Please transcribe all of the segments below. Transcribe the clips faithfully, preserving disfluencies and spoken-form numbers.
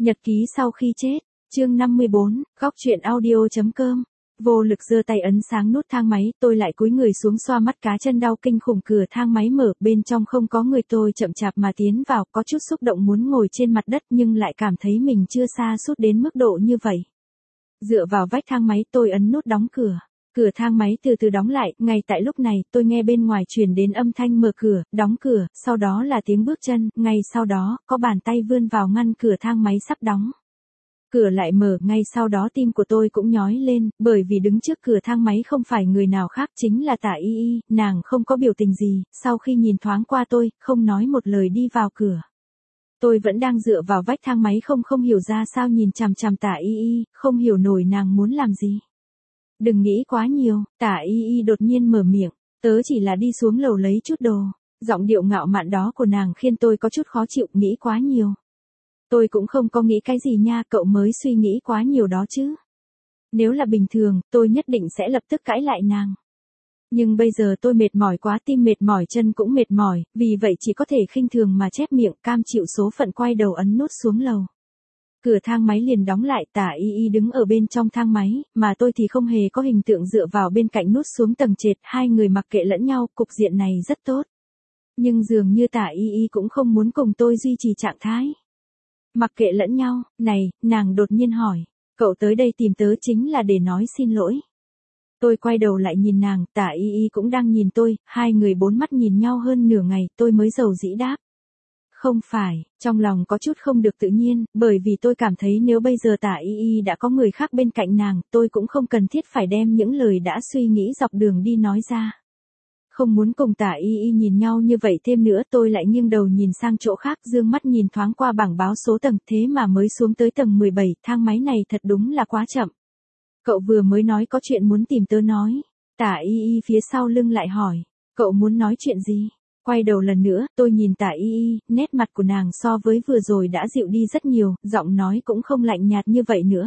Nhật ký sau khi chết, chương năm mươi bốn, góc truyện audio.com. Vô lực giơ tay ấn sáng nút thang máy, tôi lại cúi người xuống xoa mắt cá chân đau kinh khủng, cửa thang máy mở, bên trong không có người, tôi chậm chạp mà tiến vào, có chút xúc động muốn ngồi trên mặt đất nhưng lại cảm thấy mình chưa sa sút đến mức độ như vậy. Dựa vào vách thang máy, tôi ấn nút đóng cửa. Cửa thang máy từ từ đóng lại, ngay tại lúc này, tôi nghe bên ngoài truyền đến âm thanh mở cửa, đóng cửa, sau đó là tiếng bước chân, ngay sau đó, có bàn tay vươn vào ngăn cửa thang máy sắp đóng. Cửa lại mở, ngay sau đó tim của tôi cũng nhói lên, bởi vì đứng trước cửa thang máy không phải người nào khác chính là Tả Y Y, nàng không có biểu tình gì, sau khi nhìn thoáng qua tôi, không nói một lời đi vào cửa. Tôi vẫn đang dựa vào vách thang máy không không hiểu ra sao nhìn chằm chằm Tả Y Y, không hiểu nổi nàng muốn làm gì. Đừng nghĩ quá nhiều, Tả Y Y đột nhiên mở miệng, tớ chỉ là đi xuống lầu lấy chút đồ. Giọng điệu ngạo mạn đó của nàng khiến tôi có chút khó chịu, nghĩ quá nhiều. Tôi cũng không có nghĩ cái gì nha, cậu mới suy nghĩ quá nhiều đó chứ. Nếu là bình thường, tôi nhất định sẽ lập tức cãi lại nàng. Nhưng bây giờ tôi mệt mỏi quá, tim mệt mỏi, chân cũng mệt mỏi, vì vậy chỉ có thể khinh thường mà chép miệng, cam chịu số phận, quay đầu ấn nút xuống lầu. Cửa thang máy liền đóng lại, Tả Y Y đứng ở bên trong thang máy, mà tôi thì không hề có hình tượng dựa vào bên cạnh nút xuống tầng trệt, hai người mặc kệ lẫn nhau, cục diện này rất tốt. Nhưng dường như Tả Y Y cũng không muốn cùng tôi duy trì trạng thái. Mặc kệ lẫn nhau, này, nàng đột nhiên hỏi, cậu tới đây tìm tớ chính là để nói xin lỗi. Tôi quay đầu lại nhìn nàng, Tả Y Y cũng đang nhìn tôi, hai người bốn mắt nhìn nhau hơn nửa ngày, tôi mới dầu dĩ đáp. Không phải, trong lòng có chút không được tự nhiên, bởi vì tôi cảm thấy nếu bây giờ Tả Y Y đã có người khác bên cạnh nàng, tôi cũng không cần thiết phải đem những lời đã suy nghĩ dọc đường đi nói ra. Không muốn cùng Tả Y Y nhìn nhau như vậy thêm nữa, tôi lại nghiêng đầu nhìn sang chỗ khác, dương mắt nhìn thoáng qua bảng báo số tầng, thế mà mới xuống tới tầng mười bảy, thang máy này thật đúng là quá chậm. Cậu vừa mới nói có chuyện muốn tìm tớ nói. Tả Y Y phía sau lưng lại hỏi, cậu muốn nói chuyện gì? Quay đầu lần nữa, tôi nhìn Tả Y Y, nét mặt của nàng so với vừa rồi đã dịu đi rất nhiều, giọng nói cũng không lạnh nhạt như vậy nữa.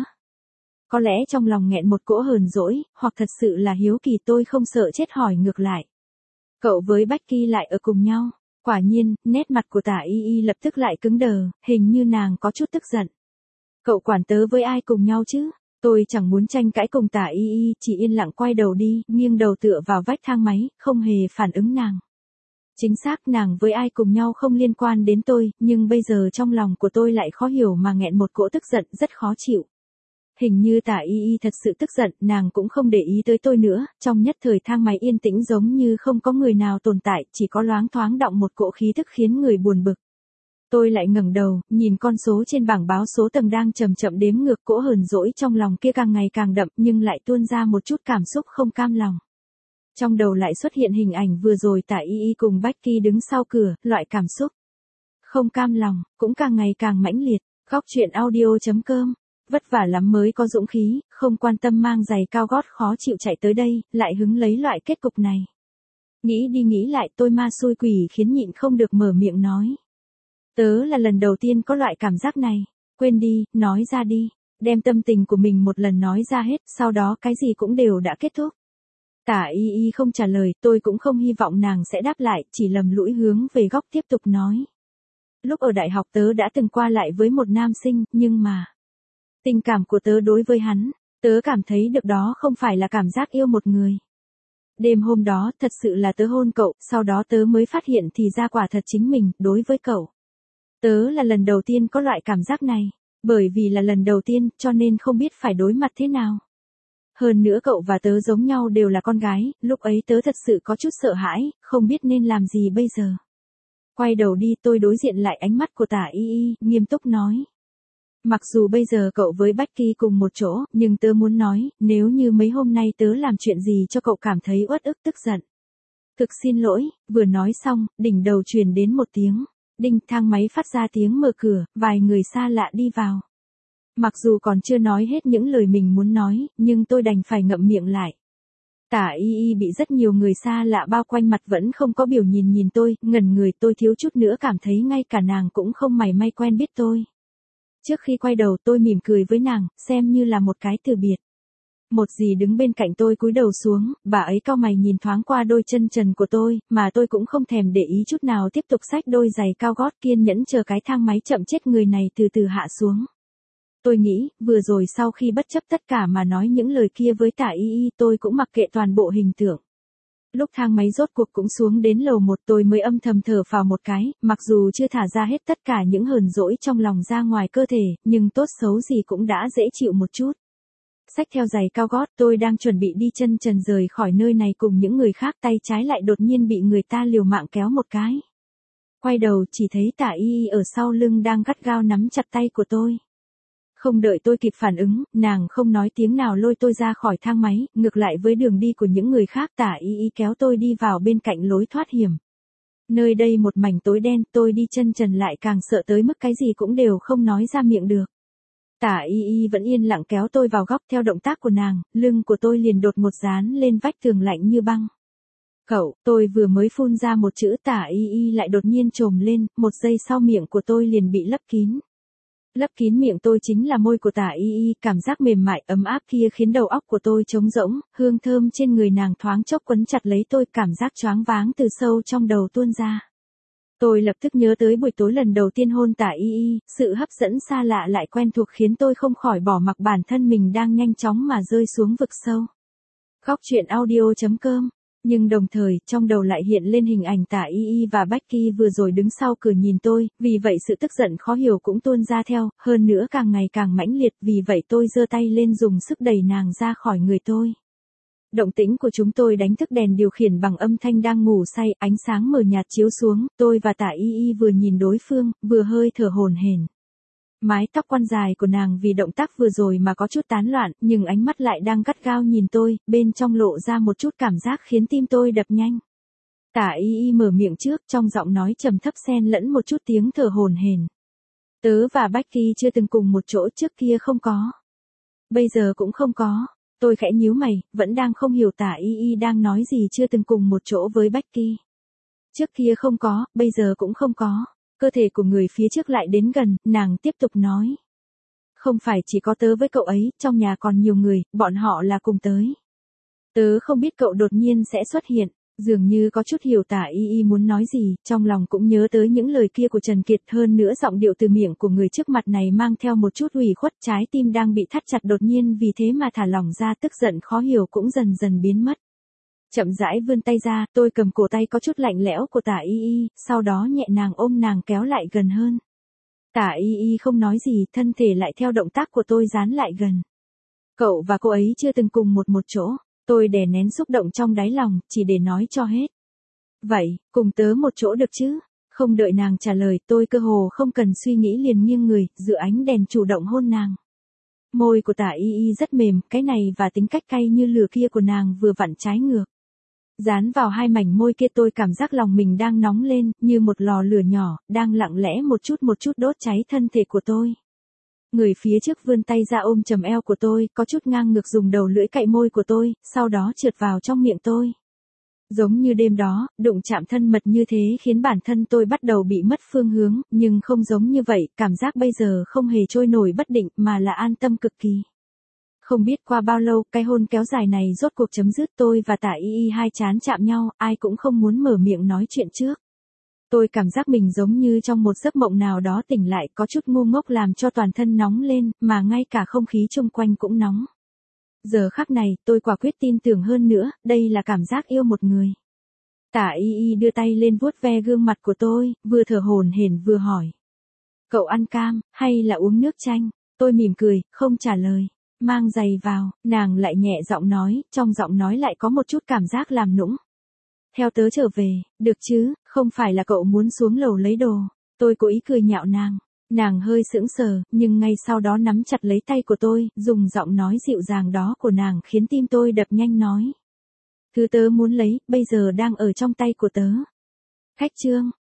Có lẽ trong lòng nghẹn một cỗ hờn dỗi, hoặc thật sự là hiếu kỳ, tôi không sợ chết hỏi ngược lại. Cậu với Becky lại ở cùng nhau. Quả nhiên, nét mặt của Tả Y Y lập tức lại cứng đờ, hình như nàng có chút tức giận. Cậu quản tớ với ai cùng nhau chứ? Tôi chẳng muốn tranh cãi cùng Tả Y Y, chỉ yên lặng quay đầu đi, nghiêng đầu tựa vào vách thang máy, không hề phản ứng nàng. Chính xác, nàng với ai cùng nhau không liên quan đến tôi, nhưng bây giờ trong lòng của tôi lại khó hiểu mà nghẹn một cỗ tức giận, rất khó chịu. Hình như Tả Y Y thật sự tức giận, nàng cũng không để ý tới tôi nữa, trong nhất thời thang máy yên tĩnh giống như không có người nào tồn tại, chỉ có loáng thoáng đọng một cỗ khí thức khiến người buồn bực. Tôi lại ngẩng đầu, nhìn con số trên bảng báo số tầng đang chậm chậm đếm ngược, cỗ hờn dỗi trong lòng kia càng ngày càng đậm nhưng lại tuôn ra một chút cảm xúc không cam lòng. Trong đầu lại xuất hiện hình ảnh vừa rồi Tả Y Y cùng Becky đứng sau cửa, loại cảm xúc không cam lòng, cũng càng ngày càng mãnh liệt. Góc truyện audio.com. Vất vả lắm mới có dũng khí, không quan tâm mang giày cao gót khó chịu chạy tới đây, lại hứng lấy loại kết cục này. Nghĩ đi nghĩ lại, tôi ma xui quỷ khiến nhịn không được mở miệng nói. Tớ là lần đầu tiên có loại cảm giác này, quên đi, nói ra đi, đem tâm tình của mình một lần nói ra hết, sau đó cái gì cũng đều đã kết thúc. Tả Y Y không trả lời, tôi cũng không hy vọng nàng sẽ đáp lại, chỉ lầm lũi hướng về góc tiếp tục nói. Lúc ở đại học tớ đã từng qua lại với một nam sinh, nhưng mà tình cảm của tớ đối với hắn, tớ cảm thấy được đó không phải là cảm giác yêu một người. Đêm hôm đó, thật sự là tớ hôn cậu, sau đó tớ mới phát hiện thì ra quả thật chính mình, đối với cậu. Tớ là lần đầu tiên có loại cảm giác này, bởi vì là lần đầu tiên, cho nên không biết phải đối mặt thế nào. Hơn nữa cậu và tớ giống nhau đều là con gái, lúc ấy tớ thật sự có chút sợ hãi, không biết nên làm gì bây giờ. Quay đầu đi, tôi đối diện lại ánh mắt của Tả Y Y, nghiêm túc nói. Mặc dù bây giờ cậu với Becky cùng một chỗ, nhưng tớ muốn nói, nếu như mấy hôm nay tớ làm chuyện gì cho cậu cảm thấy uất ức tức giận. Thực xin lỗi, vừa nói xong, đỉnh đầu truyền đến một tiếng. Đinh, thang máy phát ra tiếng mở cửa, vài người xa lạ đi vào. Mặc dù còn chưa nói hết những lời mình muốn nói, nhưng tôi đành phải ngậm miệng lại. Tả Y Y bị rất nhiều người xa lạ bao quanh, mặt vẫn không có biểu nhìn nhìn tôi, ngẩn người, tôi thiếu chút nữa cảm thấy ngay cả nàng cũng không mảy may quen biết tôi. Trước khi quay đầu tôi mỉm cười với nàng, xem như là một cái từ biệt. Một dì đứng bên cạnh tôi cúi đầu xuống, bà ấy cau mày nhìn thoáng qua đôi chân trần của tôi, mà tôi cũng không thèm để ý chút nào, tiếp tục xách đôi giày cao gót, kiên nhẫn chờ cái thang máy chậm chết người này từ từ hạ xuống. Tôi nghĩ, vừa rồi sau khi bất chấp tất cả mà nói những lời kia với Tả Y Y, tôi cũng mặc kệ toàn bộ hình tượng. Lúc thang máy rốt cuộc cũng xuống đến lầu một, tôi mới âm thầm thở phào một cái, mặc dù chưa thả ra hết tất cả những hờn dỗi trong lòng ra ngoài cơ thể, nhưng tốt xấu gì cũng đã dễ chịu một chút. Xách theo giày cao gót, tôi đang chuẩn bị đi chân trần rời khỏi nơi này cùng những người khác, tay trái lại đột nhiên bị người ta liều mạng kéo một cái. Quay đầu chỉ thấy Tả Y Y ở sau lưng đang gắt gao nắm chặt tay của tôi. Không đợi tôi kịp phản ứng, nàng không nói tiếng nào lôi tôi ra khỏi thang máy, ngược lại với đường đi của những người khác. Tả Y Y kéo tôi đi vào bên cạnh lối thoát hiểm. Nơi đây một mảnh tối đen, tôi đi chân trần lại càng sợ tới mức cái gì cũng đều không nói ra miệng được. Tả Y Y vẫn yên lặng kéo tôi vào góc, theo động tác của nàng, lưng của tôi liền đột ngột dán lên vách tường lạnh như băng. Cậu, tôi vừa mới phun ra một chữ Tả Y Y lại đột nhiên trồm lên, một giây sau miệng của tôi liền bị lấp kín. Lấp kín miệng tôi chính là môi của Tả Y Y, cảm giác mềm mại ấm áp kia khiến đầu óc của tôi trống rỗng, hương thơm trên người nàng thoáng chốc quấn chặt lấy tôi, cảm giác choáng váng từ sâu trong đầu tuôn ra. Tôi lập tức nhớ tới buổi tối lần đầu tiên hôn Tả Y Y, sự hấp dẫn xa lạ lại quen thuộc khiến tôi không khỏi bỏ mặc bản thân mình đang nhanh chóng mà rơi xuống vực sâu. Góc truyện audio chấm com. Nhưng đồng thời, trong đầu lại hiện lên hình ảnh Tả Y Y và Becky vừa rồi đứng sau cửa nhìn tôi, vì vậy sự tức giận khó hiểu cũng tuôn ra theo, hơn nữa càng ngày càng mãnh liệt, vì vậy tôi giơ tay lên dùng sức đẩy nàng ra khỏi người tôi. Động tĩnh của chúng tôi đánh thức đèn điều khiển bằng âm thanh đang ngủ say, ánh sáng mờ nhạt chiếu xuống, tôi và Tả Y Y vừa nhìn đối phương, vừa hơi thở hổn hển. Mái tóc quăn dài của nàng vì động tác vừa rồi mà có chút tán loạn, nhưng ánh mắt lại đang gắt gao nhìn tôi, bên trong lộ ra một chút cảm giác khiến tim tôi đập nhanh. Tả Y Y mở miệng trước, trong giọng nói trầm thấp xen lẫn một chút tiếng thở hổn hển. Tớ và Becky chưa từng cùng một chỗ, trước kia không có. Bây giờ cũng không có. Tôi khẽ nhíu mày, vẫn đang không hiểu Tả Y Y đang nói gì chưa từng cùng một chỗ với Becky. Trước kia không có, bây giờ cũng không có. Cơ thể của người phía trước lại đến gần, nàng tiếp tục nói. Không phải chỉ có tớ với cậu ấy, trong nhà còn nhiều người, bọn họ là cùng tới. Tớ không biết cậu đột nhiên sẽ xuất hiện, dường như có chút hiểu Tả Y Y muốn nói gì, trong lòng cũng nhớ tới những lời kia của Trần Kiệt, hơn nữa giọng điệu từ miệng của người trước mặt này mang theo một chút ủy khuất, trái tim đang bị thắt chặt đột nhiên vì thế mà thả lỏng ra, tức giận khó hiểu cũng dần dần biến mất. Chậm rãi vươn tay ra, tôi cầm cổ tay có chút lạnh lẽo của Tả Y Y, sau đó nhẹ nhàng ôm nàng kéo lại gần hơn. Tả Y Y không nói gì, thân thể lại theo động tác của tôi dán lại gần. Cậu và cô ấy chưa từng cùng một một chỗ, tôi đè nén xúc động trong đáy lòng, chỉ để nói cho hết. Vậy, cùng tớ một chỗ được chứ? Không đợi nàng trả lời, tôi cơ hồ không cần suy nghĩ liền nghiêng người, dựa ánh đèn chủ động hôn nàng. Môi của Tả Y Y rất mềm, cái này và tính cách cay như lửa kia của nàng vừa vặn trái ngược. Dán vào hai mảnh môi kia tôi cảm giác lòng mình đang nóng lên, như một lò lửa nhỏ, đang lặng lẽ một chút một chút đốt cháy thân thể của tôi. Người phía trước vươn tay ra ôm chầm eo của tôi, có chút ngang ngược dùng đầu lưỡi cạy môi của tôi, sau đó trượt vào trong miệng tôi. Giống như đêm đó, đụng chạm thân mật như thế khiến bản thân tôi bắt đầu bị mất phương hướng, nhưng không giống như vậy, cảm giác bây giờ không hề trôi nổi bất định mà là an tâm cực kỳ. Không biết qua bao lâu, cái hôn kéo dài này rốt cuộc chấm dứt, tôi và Tả Y Y hai trán chạm nhau, ai cũng không muốn mở miệng nói chuyện trước. Tôi cảm giác mình giống như trong một giấc mộng nào đó tỉnh lại, có chút ngu ngốc làm cho toàn thân nóng lên, mà ngay cả không khí xung quanh cũng nóng. Giờ khắc này, tôi quả quyết tin tưởng hơn nữa, đây là cảm giác yêu một người. Tả Y Y đưa tay lên vuốt ve gương mặt của tôi, vừa thở hổn hển vừa hỏi. Cậu ăn cam, hay là uống nước chanh? Tôi mỉm cười, không trả lời. Mang giày vào, nàng lại nhẹ giọng nói, trong giọng nói lại có một chút cảm giác làm nũng. Theo tớ trở về, được chứ, không phải là cậu muốn xuống lầu lấy đồ. Tôi cố ý cười nhạo nàng. Nàng hơi sững sờ, nhưng ngay sau đó nắm chặt lấy tay của tôi, dùng giọng nói dịu dàng đó của nàng khiến tim tôi đập nhanh nói. Thứ tớ muốn lấy, bây giờ đang ở trong tay của tớ. Khách trương,